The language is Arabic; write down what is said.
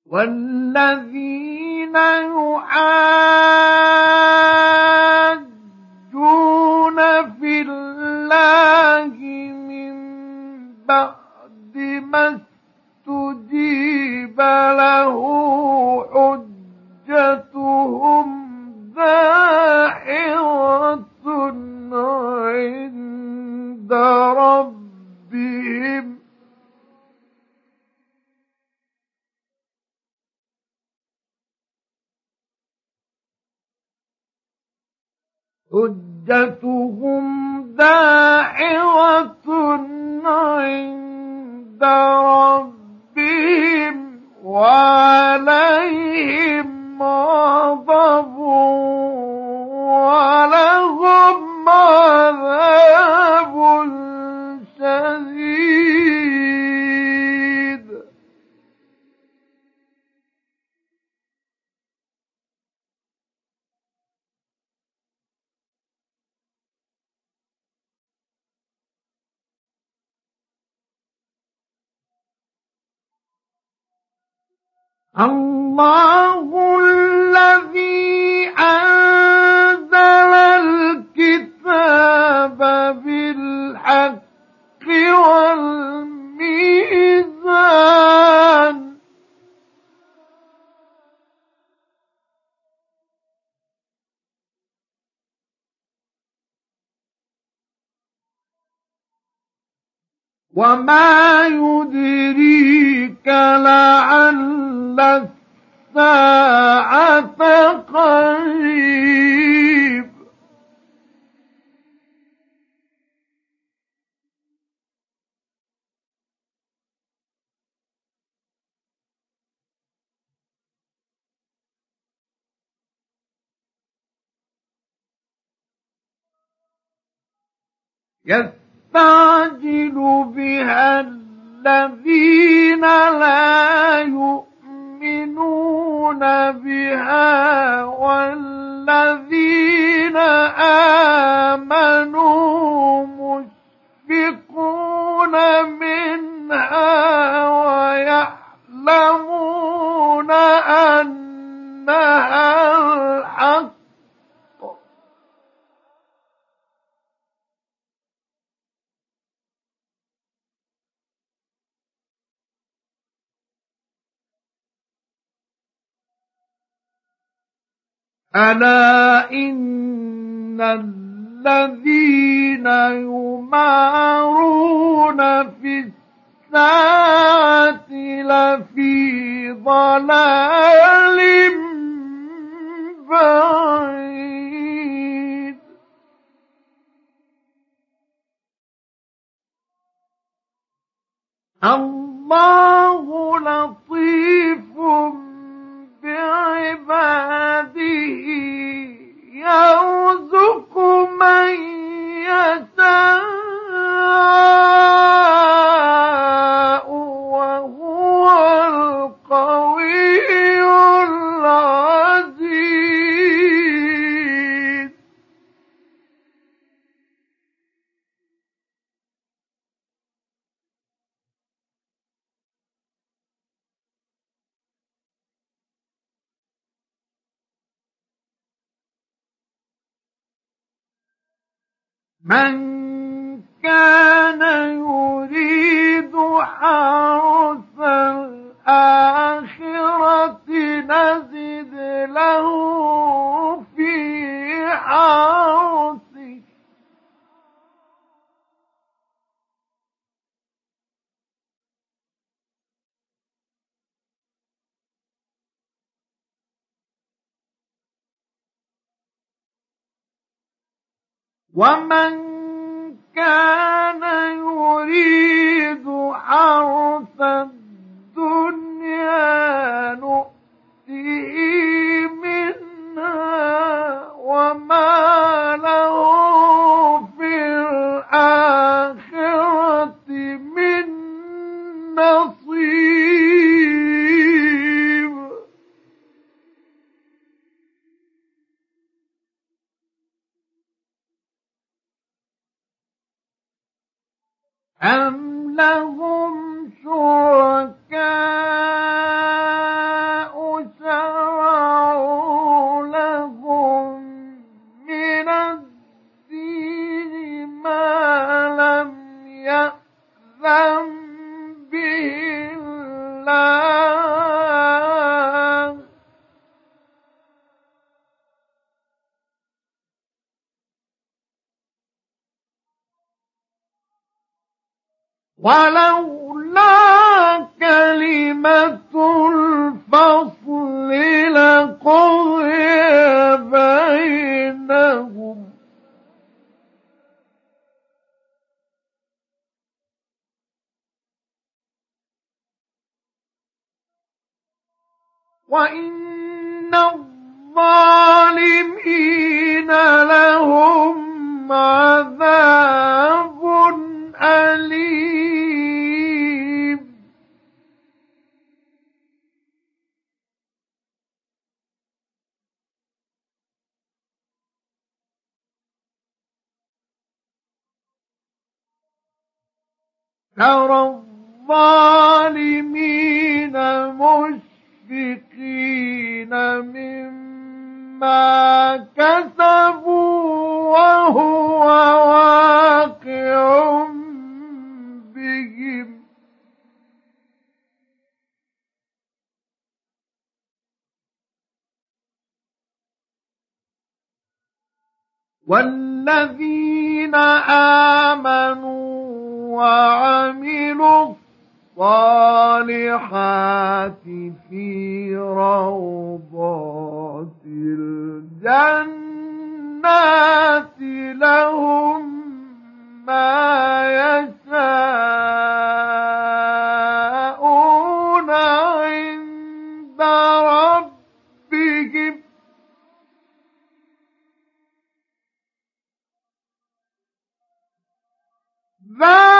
والذين يحاجون في الله من بعد ما استجيب له حجتهم داحضة عند ربهم وعليهم غضب ولهم عذاب شديد. الله الذي أنزل الكتاب بالحق والميزان وما يدريك لعل الساعة قريب. يستعجل بها الذين لا يؤمنون بها والذين آمنوا مشفقون منها ويعلمون أنها الحق. ألا إن الذين يمارون في الساعة لفي ضلال بعيد. الله لطيف بعباده يرزق من يشاء وهو القوي العزيز. من كان يريد حرث الآخرة نزد له في حرثه ومن كان يريد حرث الدنيا نؤته منها وما له في الآخرة من نصيب. أم لهم شركاء ولولا كلمة الفصل لقضي بينهم وإن الظالمين لهم عذاب أليم ترى الظالمين مشفقين مما كسبوا وهو واقع بهم والذين آمنوا وعملوا الصالحات في روضات الجنات لهم ما يشاءون عند ربهم ذلك